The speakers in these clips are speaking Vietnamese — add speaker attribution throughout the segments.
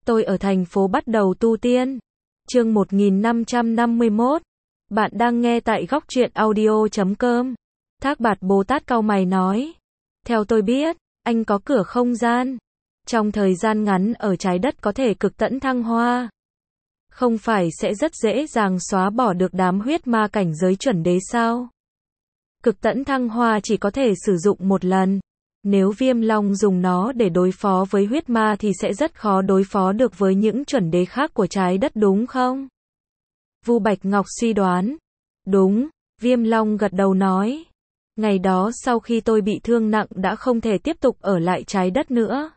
Speaker 1: Tôi ở thành phố bắt đầu tu tiên. Chương 1551. Bạn đang nghe tại góc truyện audio.com. Thác Bạt Bồ Tát cau mày nói. Theo tôi biết, anh có cửa không gian. Trong thời gian ngắn ở trái đất có thể cực tẫn thăng hoa. Không phải sẽ rất dễ dàng xóa bỏ được đám huyết ma cảnh giới chuẩn đế sao? Cực tẫn thăng hoa chỉ có thể sử dụng một lần. Nếu Viêm Long dùng nó để đối phó với huyết ma thì sẽ rất khó đối phó được với những chuẩn đế khác của trái đất đúng không? Vu Bạch Ngọc suy đoán. Đúng, Viêm Long gật đầu nói. Ngày đó sau khi tôi bị thương nặng đã không thể tiếp tục ở lại trái đất nữa.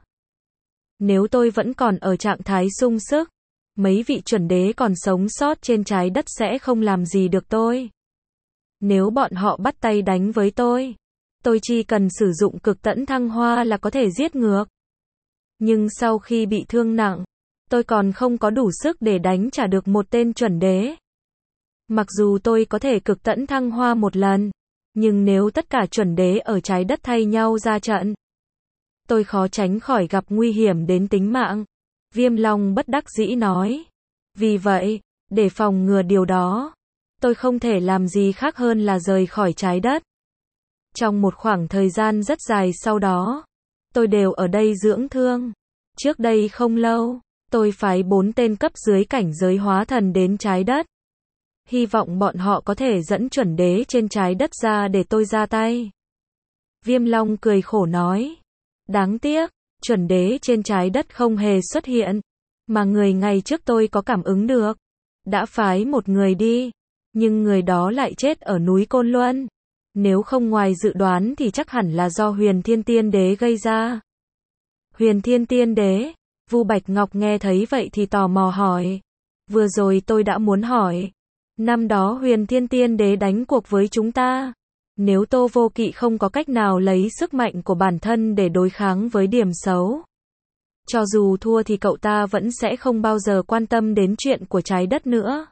Speaker 1: Nếu tôi vẫn còn ở trạng thái sung sức, mấy vị chuẩn đế còn sống sót trên trái đất sẽ không làm gì được tôi. Nếu bọn họ bắt tay đánh với tôi chỉ cần sử dụng cực tẫn thăng hoa là có thể giết ngược. Nhưng sau khi bị thương nặng, tôi còn không có đủ sức để đánh trả được một tên chuẩn đế. Mặc dù tôi có thể cực tẫn thăng hoa một lần, nhưng nếu tất cả chuẩn đế ở trái đất thay nhau ra trận, tôi khó tránh khỏi gặp nguy hiểm đến tính mạng. Viêm Long bất đắc dĩ nói. Vì vậy, để phòng ngừa điều đó, tôi không thể làm gì khác hơn là rời khỏi trái đất. Trong một khoảng thời gian rất dài sau đó, tôi đều ở đây dưỡng thương. Trước đây không lâu, tôi phái 4 tên cấp dưới cảnh giới hóa thần đến trái đất. Hy vọng bọn họ có thể dẫn chuẩn đế trên trái đất ra để tôi ra tay. Viêm Long cười khổ nói. Đáng tiếc, chuẩn đế trên trái đất không hề xuất hiện, mà người ngày trước tôi có cảm ứng được. Đã phái một người đi, nhưng người đó lại chết ở núi Côn Luân. Nếu không ngoài dự đoán thì chắc hẳn là do Huyền Thiên Tiên Đế gây ra. Huyền Thiên Tiên Đế? Vu Bạch Ngọc nghe thấy vậy thì tò mò hỏi. Vừa rồi tôi đã muốn hỏi. Năm đó Huyền Thiên Tiên Đế đánh cuộc với chúng ta. Nếu Tô Vô Kỵ không có cách nào lấy sức mạnh của bản thân để đối kháng với điểm xấu, cho dù thua thì cậu ta vẫn sẽ không bao giờ quan tâm đến chuyện của trái đất nữa.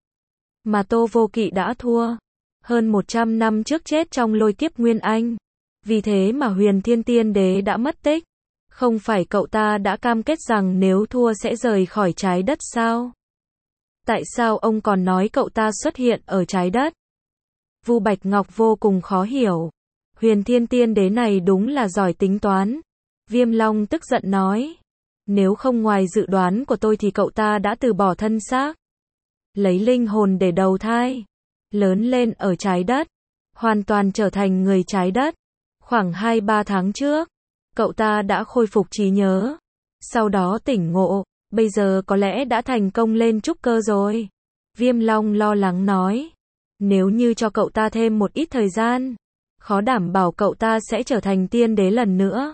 Speaker 1: Mà Tô Vô Kỵ đã thua. Hơn 100 năm trước chết trong lôi kiếp Nguyên Anh. Vì thế mà Huyền Thiên Tiên Đế đã mất tích. Không phải cậu ta đã cam kết rằng nếu thua sẽ rời khỏi trái đất sao? Tại sao ông còn nói cậu ta xuất hiện ở trái đất? Vu Bạch Ngọc vô cùng khó hiểu. Huyền Thiên Tiên Đế này đúng là giỏi tính toán. Viêm Long tức giận nói. Nếu không ngoài dự đoán của tôi thì cậu ta đã từ bỏ thân xác, lấy linh hồn để đầu thai, lớn lên ở trái đất, hoàn toàn trở thành người trái đất. Khoảng 2-3 tháng trước, cậu ta đã khôi phục trí nhớ, sau đó tỉnh ngộ, bây giờ có lẽ đã thành công lên trúc cơ rồi. Viêm Long lo lắng nói. Nếu như cho cậu ta thêm một ít thời gian, khó đảm bảo cậu ta sẽ trở thành tiên đế lần nữa,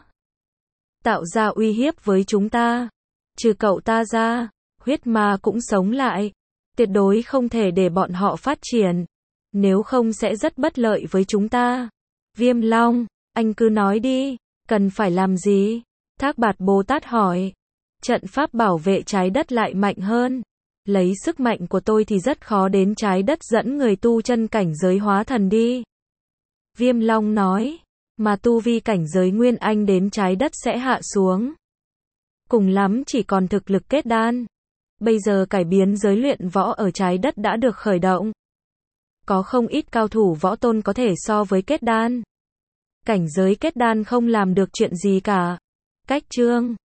Speaker 1: tạo ra uy hiếp với chúng ta. Trừ cậu ta ra, huyết ma cũng sống lại. Tuyệt đối không thể để bọn họ phát triển, nếu không sẽ rất bất lợi với chúng ta. Viêm Long, anh cứ nói đi, cần phải làm gì? Thác Bạt Bồ Tát hỏi. Trận pháp bảo vệ trái đất lại mạnh hơn. Lấy sức mạnh của tôi thì rất khó đến trái đất dẫn người tu chân cảnh giới hóa thần đi. Viêm Long nói. Mà tu vi cảnh giới Nguyên Anh đến trái đất sẽ hạ xuống. Cùng lắm chỉ còn thực lực kết đan. Bây giờ cải biến giới luyện võ ở trái đất đã được khởi động. Có không ít cao thủ võ tôn có thể so với kết đan. Cảnh giới kết đan không làm được chuyện gì cả. Cách chương